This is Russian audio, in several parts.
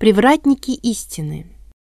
Привратники истины.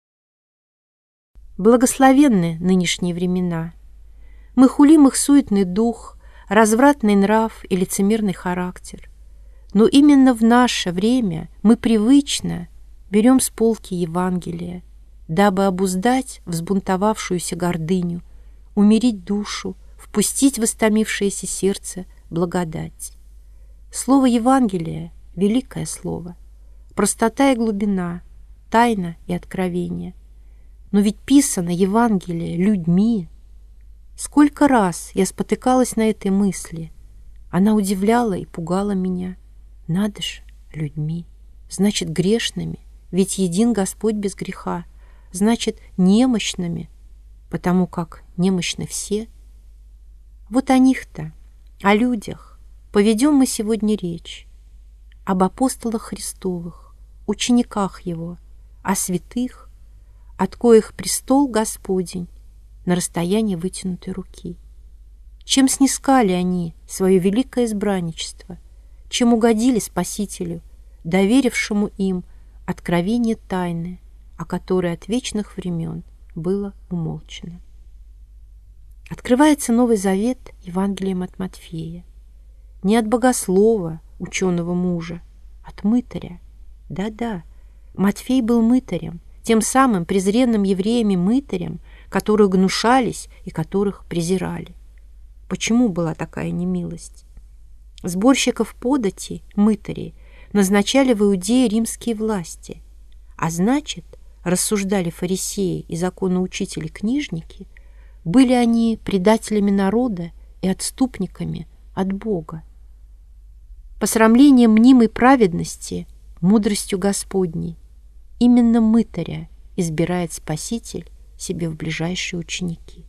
Благословенны нынешние времена. Мы хулим их суетный дух, развратный нрав и лицемерный характер. Но именно в наше время мы привычно берем с полки Евангелие, дабы обуздать взбунтовавшуюся гордыню, умерить душу, впустить в истомившееся сердце благодать. Слово Евангелия — великое слово, простота и глубина, тайна и откровение. Но ведь писано Евангелие людьми. Сколько раз я спотыкалась на этой мысли. Она удивляла и пугала меня. Надо же, людьми. Значит, грешными, ведь един Господь без греха. Значит, немощными, потому как немощны все. Вот о них-то, о людях, поведем мы сегодня речь. Об апостолах Христовых, учениках Его, о святых, от коих престол Господень на расстоянии вытянутой руки. Чем снискали они свое великое избранничество, чем угодили Спасителю, доверившему им откровение тайны, о которой от вечных времен было умолчано. Открывается Новый Завет Евангелием от Матфея. Не от богослова, ученого мужа, от мытаря. Да-да, Матфей был мытарем, тем самым презренным евреями мытарем, которых гнушались и которых презирали. Почему была такая немилость? Сборщиков подати, мытарей, назначали в Иудее римские власти, а значит, рассуждали фарисеи и законоучители-книжники, были они предателями народа и отступниками от Бога. Посрамлением мнимой праведности, мудростью Господней, именно мытаря избирает Спаситель себе в ближайшие ученики.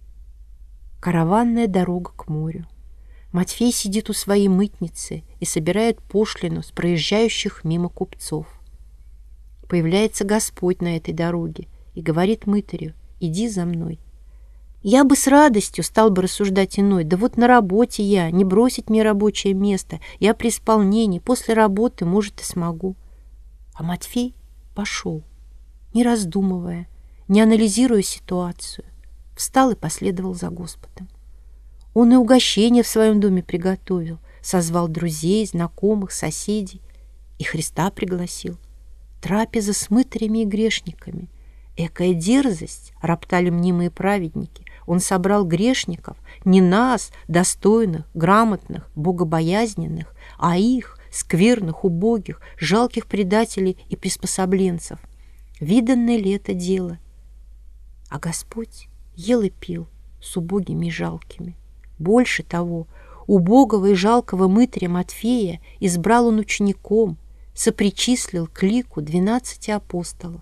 Караванная дорога к морю. Матфей сидит у своей мытницы и собирает пошлину с проезжающих мимо купцов. Появляется Господь на этой дороге и говорит мытарю: «Иди за мной». Я бы с радостью стал бы рассуждать иной. Да вот на работе я, не бросить мне рабочее место. Я при исполнении, после работы, может, и смогу. А Матфей пошел, не раздумывая, не анализируя ситуацию. Встал и последовал за Господом. Он и угощение в своем доме приготовил, созвал друзей, знакомых, соседей и Христа пригласил. Трапеза с мытарями и грешниками. Экая дерзость, роптали мнимые праведники. Он собрал грешников, не нас, достойных, грамотных, богобоязненных, а их, скверных, убогих, жалких предателей и приспособленцев. Виданное ли это дело? А Господь ел и пил с убогими и жалкими. Больше того, убогого и жалкого мытаря Матфея избрал он учеником, сопричислил к лику 12 апостолов.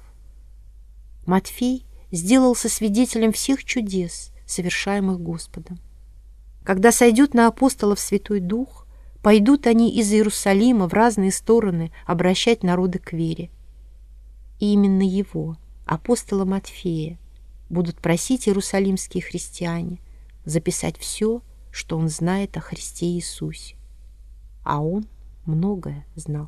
Матфей сделался свидетелем всех чудес, совершаемых Господом. Когда сойдет на апостолов Святой Дух, пойдут они из Иерусалима в разные стороны обращать народы к вере. И именно его, апостола Матфея, будут просить иерусалимские христиане записать все, что он знает о Христе Иисусе. А он многое знал.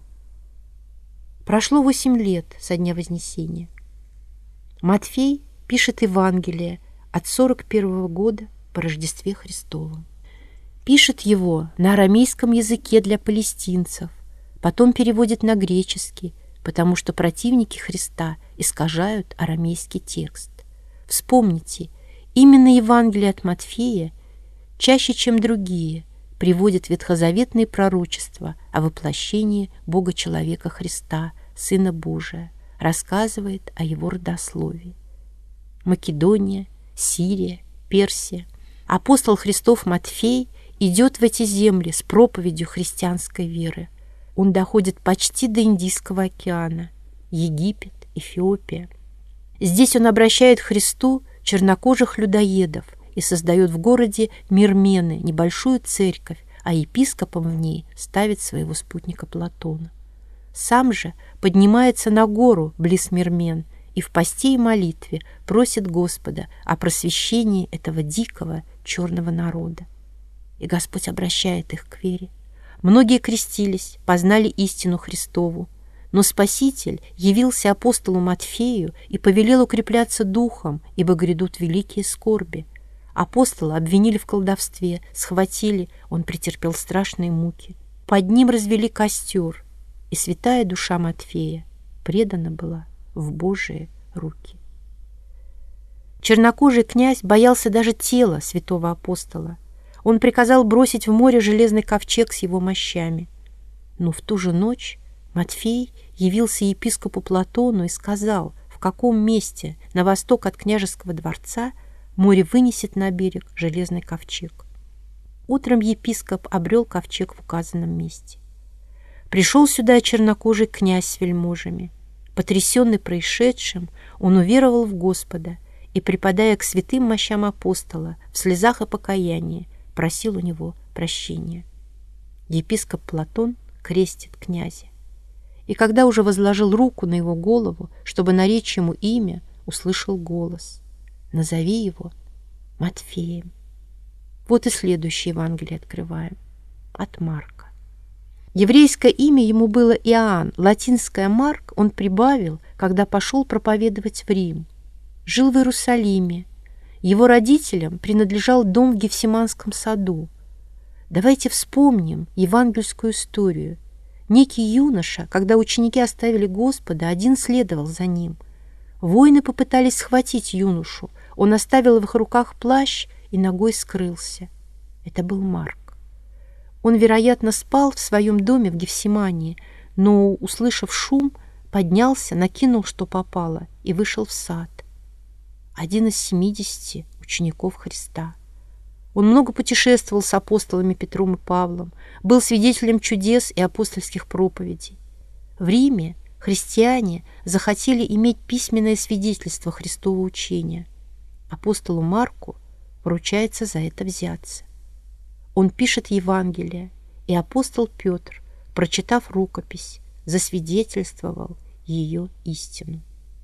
Прошло 8 лет со дня Вознесения. Матфей пишет Евангелие от 41 года по Рождестве Христовом. Пишет его на арамейском языке для палестинцев, потом переводит на греческий, потому что противники Христа искажают арамейский текст. Вспомните, именно Евангелие от Матфея чаще, чем другие, приводит ветхозаветные пророчества о воплощении Бога-человека Христа, Сына Божия, рассказывает о его родословии. Македония, Сирия, Персия. Апостол Христов Матфей идет в эти земли с проповедью христианской веры. Он доходит почти до Индийского океана, Египет, Эфиопия. Здесь он обращает к Христу чернокожих людоедов и создает в городе Мирмены небольшую церковь, а епископом в ней ставит своего спутника Платона. Сам же поднимается на гору близ Мирмен и в посте и молитве просит Господа о просвещении этого дикого черного народа. И Господь обращает их к вере. Многие крестились, познали истину Христову, Но Спаситель явился апостолу Матфею и повелел укрепляться духом, ибо грядут великие скорби. Апостола обвинили в колдовстве, схватили, он претерпел страшные муки. Под ним развели костер, и святая душа Матфея предана была в Божие руки. Чернокожий князь боялся даже тела святого апостола. Он приказал бросить в море железный ковчег с его мощами. Но в ту же ночь Матфей явился епископу Платону и сказал, в каком месте на восток от княжеского дворца море вынесет на берег железный ковчег. Утром епископ обрел ковчег в указанном месте. Пришел сюда чернокожий князь с вельможами. Потрясенный происшедшим, он уверовал в Господа и, припадая к святым мощам апостола, в слезах и покаянии, просил у него прощения. Епископ Платон крестит князя. И когда уже возложил руку на его голову, чтобы наречь ему имя, услышал голос: «Назови его Матфеем». Вот и следующее Евангелие открываем. От Марка. Еврейское имя ему было Иоанн, латинское Марк он прибавил, когда пошел проповедовать в Рим. Жил в Иерусалиме. Его родителям принадлежал дом в Гефсиманском саду. Давайте вспомним евангельскую историю. Некий юноша, когда ученики оставили Господа, один следовал за ним. Воины попытались схватить юношу. Он оставил в их руках плащ и ногой скрылся. Это был Марк. Он, вероятно, спал в своем доме в Гефсимании, но, услышав шум, поднялся, накинул, что попало, и вышел в сад. Один из 70 учеников Христа. Он много путешествовал с апостолами Петром и Павлом, был свидетелем чудес и апостольских проповедей. В Риме христиане захотели иметь письменное свидетельство Христова учения. Апостолу Марку поручается за это взяться. Он пишет Евангелие, и апостол Петр, прочитав рукопись, засвидетельствовал ее истину.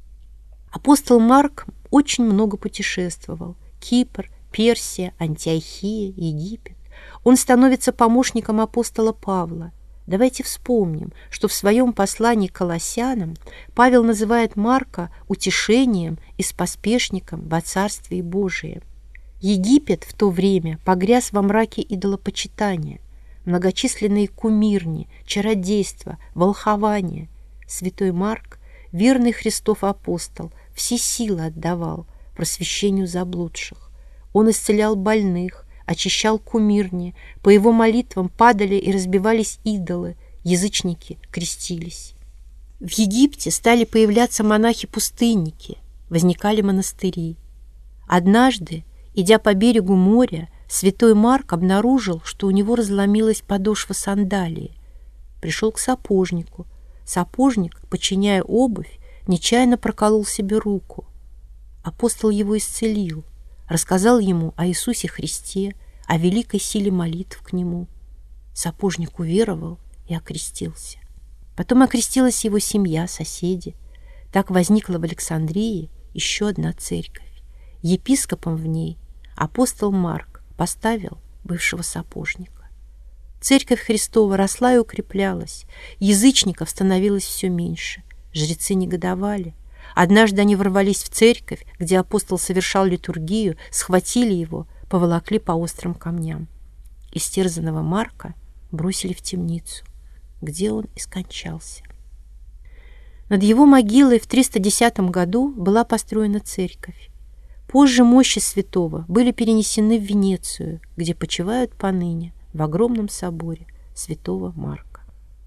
Апостол Марк очень много путешествовал. Кипр, Персия, Антиохия, Египет. Он становится помощником апостола Павла. Давайте вспомним, что в своем послании к Колоссянам Павел называет Марка утешением и споспешником во Царствии Божием. Египет в то время погряз во мраке идолопочитания, многочисленные кумирни, чародейства, волхования. Святой Марк, верный Христов апостол, все силы отдавал просвещению заблудших. Он исцелял больных, очищал кумирни, по его молитвам падали и разбивались идолы, язычники крестились. В Египте стали появляться монахи-пустынники, возникали монастыри. Однажды, идя по берегу моря, святой Марк обнаружил, что у него разломилась подошва сандалии. Пришел к сапожнику. Сапожник, подчиняя обувь, нечаянно проколол себе руку. Апостол его исцелил, рассказал ему о Иисусе Христе, о великой силе молитв к Нему. Сапожник уверовал и окрестился. Потом окрестилась его семья, соседи. Так возникла в Александрии еще одна церковь. Епископом в ней апостол Марк поставил бывшего сапожника. Церковь Христова росла и укреплялась, язычников становилось все меньше, жрецы негодовали. Однажды они ворвались в церковь, где апостол совершал литургию, схватили его, поволокли по острым камням. Истерзанного Марка бросили в темницу, где он и скончался. Над его могилой в 310 году была построена церковь. Позже мощи святого были перенесены в Венецию, где почивают поныне в огромном соборе святого Марка.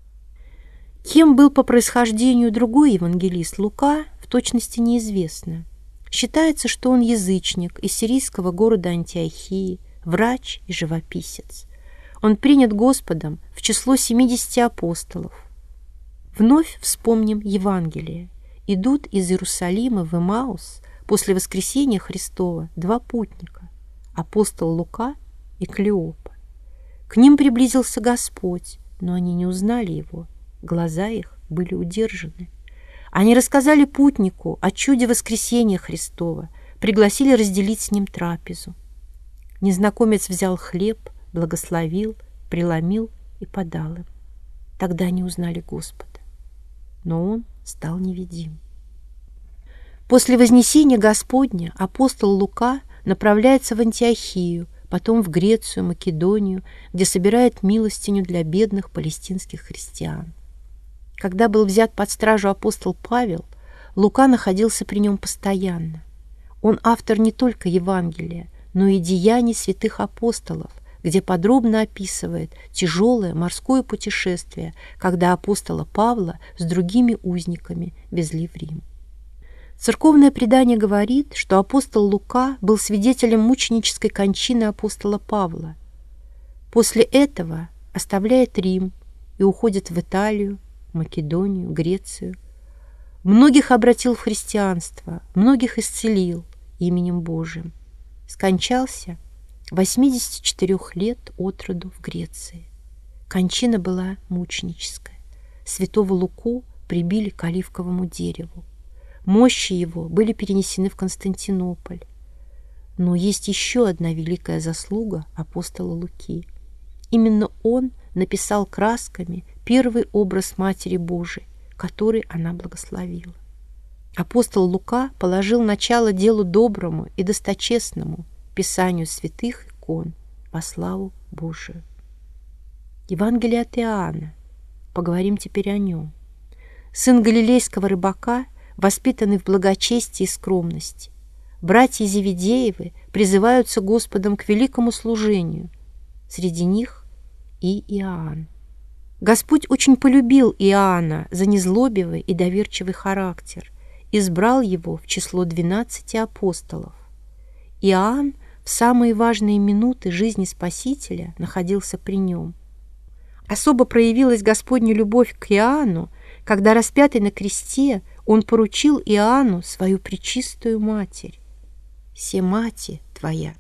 Кем был по происхождению другой евангелист Лука, в точности неизвестно. Считается, что он язычник из сирийского города Антиохии, врач и живописец. Он принят Господом в число 70 апостолов. Вновь вспомним Евангелие. Идут из Иерусалима в Эмаус после воскресения Христова два путника – апостол Лука и Клеопа. К ним приблизился Господь, но они не узнали его, глаза их были удержаны. Они рассказали путнику о чуде воскресения Христова, пригласили разделить с ним трапезу. Незнакомец взял хлеб, благословил, преломил и подал им. Тогда они узнали Господа. но он стал невидим. После вознесения Господня апостол Лука направляется в Антиохию, потом в Грецию, Македонию, где собирает милостиню для бедных палестинских христиан. Когда был взят под стражу апостол Павел, Лука находился при нем постоянно. Он автор не только Евангелия, но и деяний святых апостолов, где подробно описывает тяжелое морское путешествие, когда апостола Павла с другими узниками везли в Рим. Церковное предание говорит, что апостол Лука был свидетелем мученической кончины апостола Павла. После этого оставляет Рим и уходит в Италию, Македонию, Грецию. Многих обратил в христианство, многих исцелил именем Божиим. Скончался 84 лет от роду в Греции. Кончина была мученическая. Святого Луку прибили к оливковому дереву. Мощи его были перенесены в Константинополь. Но есть еще одна великая заслуга апостола Луки. Именно он написал красками первый образ Матери Божией, который она благословила. Апостол Лука положил начало делу доброму и досточестному, писанию святых икон во славу Божию. Евангелие от Иоанна. Поговорим теперь о нем. Сын галилейского рыбака, воспитанный в благочестии и скромности. Братья Зеведеевы призываются Господом к великому служению. Среди них и Иоанн. Господь очень полюбил Иоанна за незлобивый и доверчивый характер, избрал его в число 12 апостолов. Иоанн в самые важные минуты жизни Спасителя находился при нем. Особо проявилась Господня любовь к Иоанну, когда, распятый на кресте, он поручил Иоанну свою пречистую Матерь. «Се мати твоя».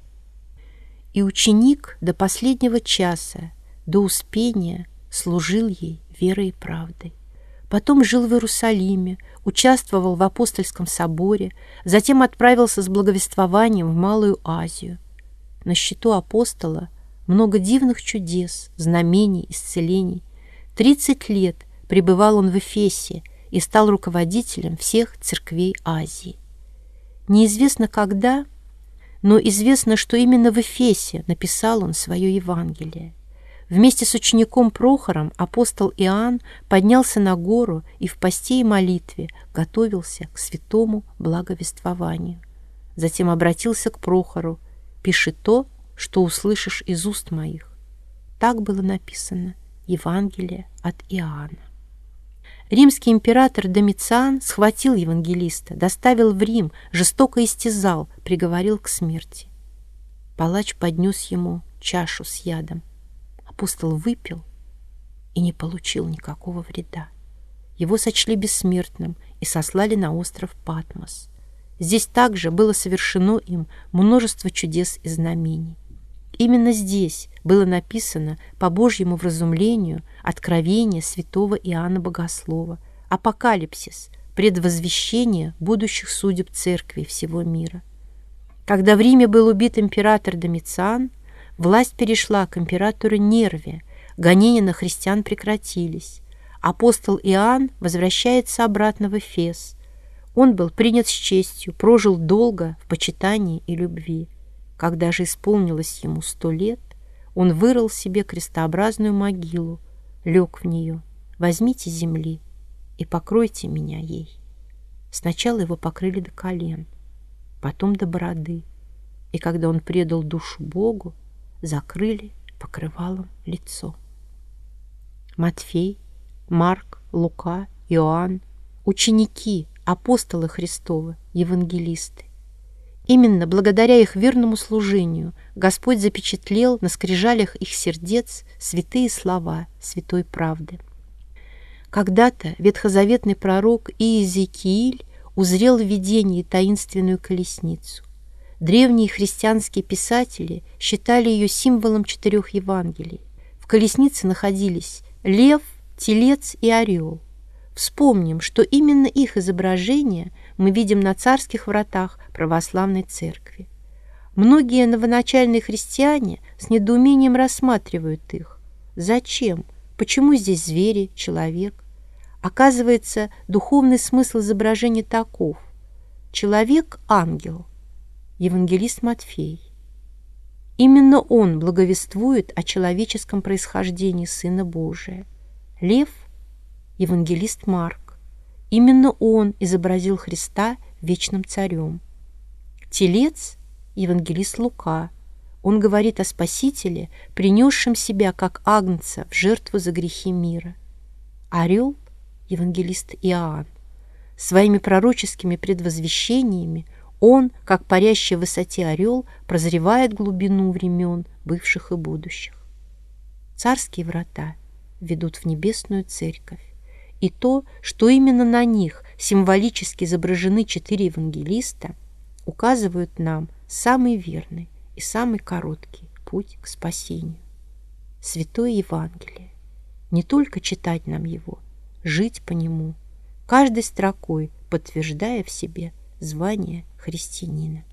И ученик до последнего часа, до успения, служил ей верой и правдой. Потом жил в Иерусалиме, участвовал в апостольском соборе, затем отправился с благовествованием в Малую Азию. На счету апостола много дивных чудес, знамений, исцелений. 30 лет пребывал он в Эфесе и стал руководителем всех церквей Азии. Неизвестно когда, но известно, что именно в Эфесе написал он свое Евангелие. Вместе с учеником Прохором апостол Иоанн поднялся на гору и в посте и молитве готовился к святому благовествованию. Затем обратился к Прохору: «Пиши то, что услышишь из уст моих». Так было написано Евангелие от Иоанна. Римский император Домициан схватил евангелиста, доставил в Рим, жестоко истязал, приговорил к смерти. Палач поднес ему чашу с ядом. Апостол выпил и не получил никакого вреда. Его сочли бессмертным и сослали на остров Патмос. Здесь также было совершено им множество чудес и знамений. Именно здесь было написано по Божьему вразумлению откровение святого Иоанна Богослова, апокалипсис, предвозвещение будущих судеб церкви всего мира. Когда в Риме был убит император Домициан, власть перешла к императору Нерве, гонения на христиан прекратились. Апостол Иоанн возвращается обратно в Эфес. Он был принят с честью, прожил долго в почитании и любви. Когда же исполнилось ему 100 лет, он вырыл себе крестообразную могилу, лег в нее: «Возьмите земли и покройте меня ей». Сначала его покрыли до колен, потом до бороды, и когда он предал душу Богу, закрыли покрывалом лицо. Матфей, Марк, Лука, Иоанн — ученики, апостолы Христовы, евангелисты. Именно благодаря их верному служению Господь запечатлел на скрижалях их сердец святые слова святой правды. Когда-то ветхозаветный пророк Иезекииль узрел в видении таинственную колесницу. Древние христианские писатели считали ее символом 4 Евангелий. В колеснице находились лев, телец и орел. Вспомним, что именно их изображение мы видим на царских вратах православной церкви. Многие новоначальные христиане с недоумением рассматривают их. Зачем? Почему здесь звери, человек? Оказывается, духовный смысл изображения таков. Человек-ангел, евангелист Матфей. Именно он благовествует о человеческом происхождении Сына Божия. Лев – евангелист Марк. Именно он изобразил Христа вечным царем. Телец – евангелист Лука. Он говорит о Спасителе, принесшем себя как агнца в жертву за грехи мира. Орел – евангелист Иоанн. Своими пророческими предвозвещениями он, как парящий в высоте орел, прозревает глубину времен, бывших и будущих. Царские врата ведут в небесную церковь, и то, что именно на них символически изображены 4 евангелиста, указывают нам самый верный и самый короткий путь к спасению. Святое Евангелие. Не только читать нам его, жить по нему, каждой строкой подтверждая в себе звание христианина.